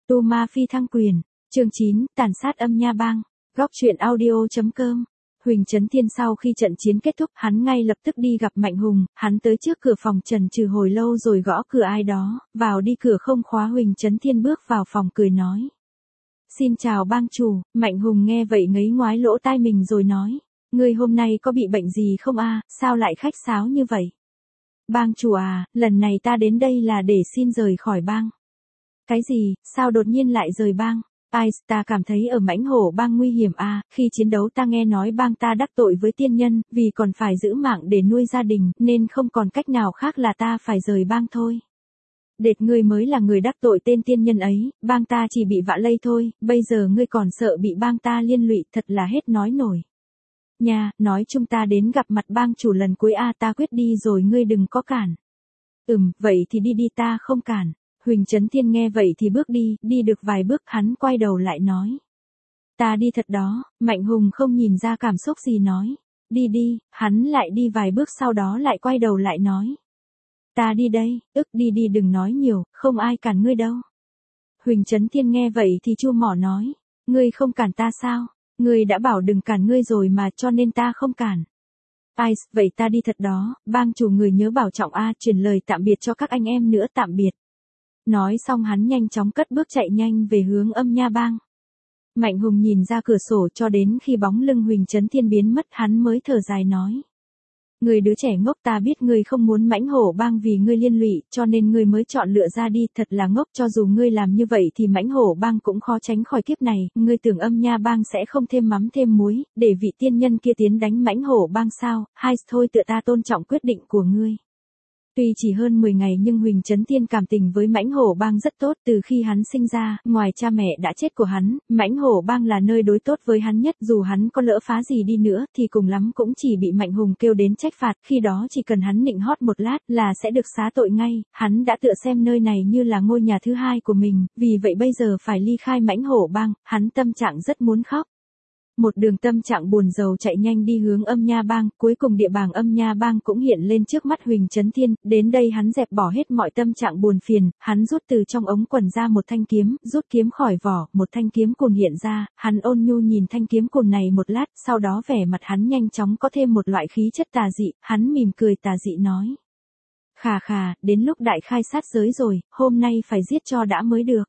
Tu Ma Phi Thăng Quyền, chương 9, tàn sát âm nha bang, góc truyện audio.com. Huỳnh Chấn Thiên sau khi trận chiến kết thúc, hắn ngay lập tức đi gặp Mạnh Hùng, hắn tới trước cửa phòng trần trừ hồi lâu rồi gõ cửa ai đó, vào đi cửa không khóa. Huỳnh Chấn Thiên bước vào phòng cười nói. Xin chào bang chủ. Mạnh Hùng nghe vậy ngấy ngoái lỗ tai mình rồi nói. Ngươi hôm nay có bị bệnh gì không a? Sao lại khách sáo như vậy? Bang chủ à, lần này ta đến đây là để xin rời khỏi bang. Cái gì, sao đột nhiên lại rời bang? Ai, ta cảm thấy ở Mãnh Hổ bang nguy hiểm à, khi chiến đấu ta nghe nói bang ta đắc tội với tiên nhân, vì còn phải giữ mạng để nuôi gia đình, nên không còn cách nào khác là ta phải rời bang thôi. Đệt, ngươi mới là người đắc tội tên tiên nhân ấy, bang ta chỉ bị vạ lây thôi, bây giờ ngươi còn sợ bị bang ta liên lụy, thật là hết nói nổi. Nha, nói chúng ta đến gặp mặt bang chủ lần cuối a, ta quyết đi rồi ngươi đừng có cản. Vậy thì đi đi, ta không cản. Huỳnh Chấn Thiên nghe vậy thì bước đi được vài bước hắn quay đầu lại nói. Ta đi thật đó. Mạnh Hùng không nhìn ra cảm xúc gì nói. Đi, hắn lại đi vài bước sau đó lại quay đầu lại nói. Ta đi đây, đi đừng nói nhiều, không ai cản ngươi đâu. Huỳnh Chấn Thiên nghe vậy thì chu mỏ nói. Ngươi không cản ta sao? Ngươi đã bảo đừng cản ngươi rồi mà, cho nên ta không cản. Ai, vậy ta đi thật đó, bang chủ người nhớ bảo trọng a, truyền lời tạm biệt cho các anh em nữa, tạm biệt. Nói xong hắn nhanh chóng cất bước chạy nhanh về hướng âm nha bang. Mạnh Hùng nhìn ra cửa sổ cho đến khi bóng lưng Huỳnh Chấn Thiên biến mất hắn mới thở dài nói. Người đứa trẻ ngốc, ta biết ngươi không muốn Mãnh Hổ bang vì ngươi liên lụy, cho nên ngươi mới chọn lựa ra đi, thật là ngốc, cho dù ngươi làm như vậy thì Mãnh Hổ bang cũng khó tránh khỏi kiếp này, ngươi tưởng âm nha bang sẽ không thêm mắm thêm muối, để vị tiên nhân kia tiến đánh Mãnh Hổ bang sao? Hay thôi, tựa ta tôn trọng quyết định của ngươi. Tuy chỉ hơn 10 ngày nhưng Huỳnh Chấn Thiên cảm tình với Mãnh Hổ bang rất tốt, từ khi hắn sinh ra, ngoài cha mẹ đã chết của hắn, Mãnh Hổ bang là nơi đối tốt với hắn nhất, dù hắn có lỡ phá gì đi nữa thì cùng lắm cũng chỉ bị Mạnh Hùng kêu đến trách phạt, khi đó chỉ cần hắn nịnh hót một lát là sẽ được xá tội ngay, hắn đã tựa xem nơi này như là ngôi nhà thứ hai của mình, vì vậy bây giờ phải ly khai Mãnh Hổ bang, hắn tâm trạng rất muốn khóc. Một đường tâm trạng buồn rầu chạy nhanh đi hướng âm nha bang, cuối cùng địa bàn âm nha bang cũng hiện lên trước mắt Huỳnh Chấn Thiên, đến đây hắn dẹp bỏ hết mọi tâm trạng buồn phiền, hắn rút từ trong ống quần ra một thanh kiếm, rút kiếm khỏi vỏ, một thanh kiếm cùn hiện ra, hắn ôn nhu nhìn thanh kiếm cùn này một lát, sau đó vẻ mặt hắn nhanh chóng có thêm một loại khí chất tà dị, hắn mỉm cười tà dị nói. Khà, đến lúc đại khai sát giới rồi, hôm nay phải giết cho đã mới được.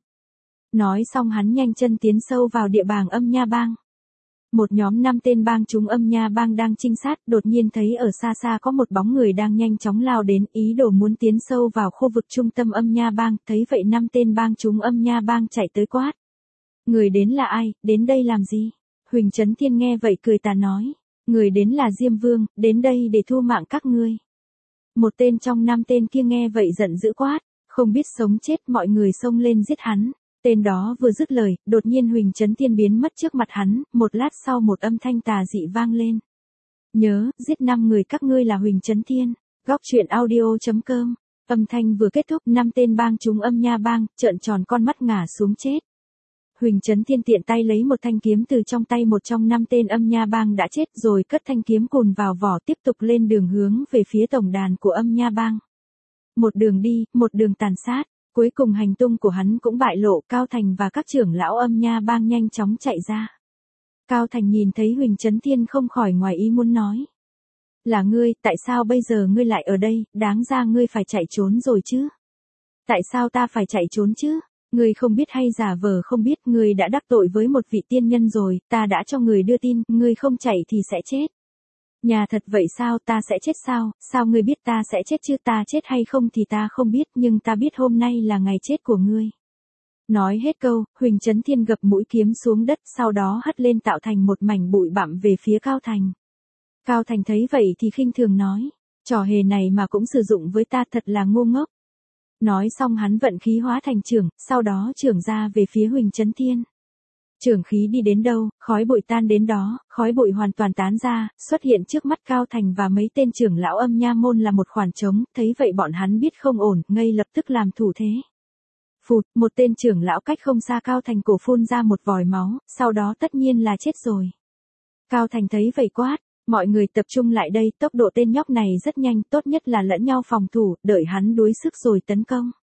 Nói xong hắn nhanh chân tiến sâu vào địa bàn âm nha bang. Một nhóm 5 tên bang chúng âm nha bang đang trinh sát, đột nhiên thấy ở xa xa có một bóng người đang nhanh chóng lao đến, ý đồ muốn tiến sâu vào khu vực trung tâm âm nha bang, thấy vậy 5 tên bang chúng âm nha bang chạy tới quát. Người đến là ai, đến đây làm gì? Huỳnh Chấn Thiên nghe vậy cười tà nói. Người đến là Diêm Vương, đến đây để thu mạng các ngươi. Một tên trong 5 tên kia nghe vậy giận dữ quát, không biết sống chết, mọi người xông lên giết hắn. Tên đó vừa dứt lời, đột nhiên Huỳnh Chấn Thiên biến mất trước mặt hắn, một lát sau một âm thanh tà dị vang lên. Nhớ, giết 5 người các ngươi là Huỳnh Chấn Thiên. Góc truyện audio.com. Âm thanh vừa kết thúc, 5 tên bang chúng âm nha bang, trợn tròn con mắt ngã xuống chết. Huỳnh Chấn Thiên tiện tay lấy một thanh kiếm từ trong tay một trong 5 tên âm nha bang đã chết rồi cất thanh kiếm cùn vào vỏ tiếp tục lên đường hướng về phía tổng đàn của âm nha bang. Một đường đi, một đường tàn sát. Cuối cùng hành tung của hắn cũng bại lộ, Cao Thành và các trưởng lão âm nha bang nhanh chóng chạy ra. Cao Thành nhìn thấy Huỳnh Chấn Thiên không khỏi ngoài ý muốn nói. Là ngươi, tại sao bây giờ ngươi lại ở đây, đáng ra ngươi phải chạy trốn rồi chứ? Tại sao ta phải chạy trốn chứ? Ngươi không biết hay giả vờ không biết, ngươi đã đắc tội với một vị tiên nhân rồi, ta đã cho người đưa tin, ngươi không chạy thì sẽ chết. Nhà thật vậy sao, ta sẽ chết sao, sao ngươi biết ta sẽ chết chứ, ta chết hay không thì ta không biết, nhưng ta biết hôm nay là ngày chết của ngươi. Nói hết câu, Huỳnh Chấn Thiên gập mũi kiếm xuống đất, sau đó hất lên tạo thành một mảnh bụi bặm về phía Cao Thành. Cao Thành thấy vậy thì khinh thường nói, trò hề này mà cũng sử dụng với ta, thật là ngu ngốc. Nói xong hắn vận khí hóa thành chưởng, sau đó chưởng ra về phía Huỳnh Chấn Thiên. Chưởng khí đi đến đâu, khói bụi tan đến đó, khói bụi hoàn toàn tán ra, xuất hiện trước mắt Cao Thành và mấy tên trưởng lão âm nha môn là một khoảng trống, thấy vậy bọn hắn biết không ổn, ngay lập tức làm thủ thế. Phụt, một tên trưởng lão cách không xa Cao Thành cổ phun ra một vòi máu, sau đó tất nhiên là chết rồi. Cao Thành thấy vậy quát, mọi người tập trung lại đây, tốc độ tên nhóc này rất nhanh, tốt nhất là lẫn nhau phòng thủ, đợi hắn đuối sức rồi tấn công.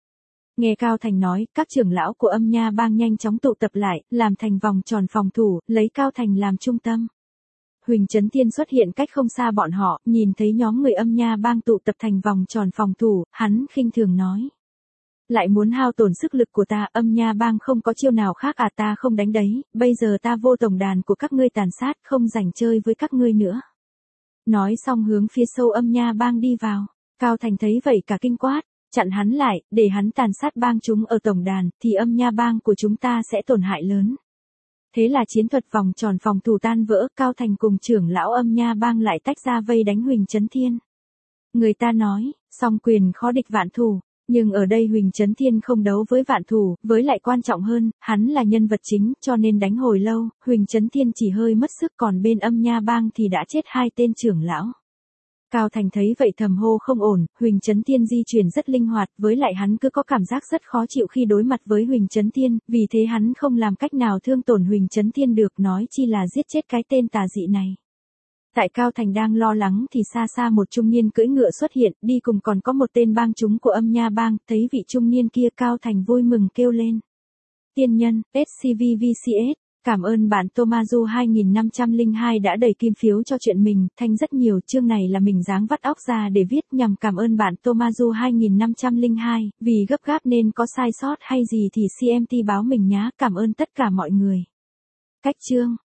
Nghe Cao Thành nói, các trưởng lão của Âm Nha Bang nhanh chóng tụ tập lại, làm thành vòng tròn phòng thủ, lấy Cao Thành làm trung tâm. Huỳnh Chấn Thiên xuất hiện cách không xa bọn họ, nhìn thấy nhóm người Âm Nha Bang tụ tập thành vòng tròn phòng thủ, hắn khinh thường nói. Lại muốn hao tổn sức lực của ta, Âm Nha Bang không có chiêu nào khác à, ta không đánh đấy, bây giờ ta vô tổng đàn của các ngươi tàn sát, không rảnh chơi với các ngươi nữa. Nói xong hướng phía sâu Âm Nha Bang đi vào. Cao Thành thấy vậy cả kinh quát, chặn hắn lại, để hắn tàn sát bang chúng ở tổng đàn, thì Âm Nha Bang của chúng ta sẽ tổn hại lớn. Thế là chiến thuật vòng tròn phòng thủ tan vỡ, Cao Thành cùng trưởng lão Âm Nha Bang lại tách ra vây đánh Huỳnh Chấn Thiên. Người ta nói, song quyền khó địch vạn thủ, nhưng ở đây Huỳnh Chấn Thiên không đấu với vạn thủ, với lại quan trọng hơn, hắn là nhân vật chính, cho nên đánh hồi lâu, Huỳnh Chấn Thiên chỉ hơi mất sức, còn bên Âm Nha Bang thì đã chết 2 tên trưởng lão. Cao Thành thấy vậy thầm hô không ổn, Huỳnh Chấn Thiên di chuyển rất linh hoạt, với lại hắn cứ có cảm giác rất khó chịu khi đối mặt với Huỳnh Chấn Thiên, vì thế hắn không làm cách nào thương tổn Huỳnh Chấn Thiên được, nói chi là giết chết cái tên tà dị này. Tại Cao Thành đang lo lắng thì xa xa một trung niên cưỡi ngựa xuất hiện, đi cùng còn có một tên bang chúng của Âm Nha Bang, thấy vị trung niên kia Cao Thành vui mừng kêu lên. Tiên nhân, SCVVCS, cảm ơn bạn Tomazu 2502 đã đẩy kim phiếu cho chuyện mình, thanh rất nhiều, chương này là mình dáng vắt óc ra để viết nhằm cảm ơn bạn Tomazu 2502, vì gấp gáp nên có sai sót hay gì thì CMT báo mình nhá, cảm ơn tất cả mọi người. Cách chương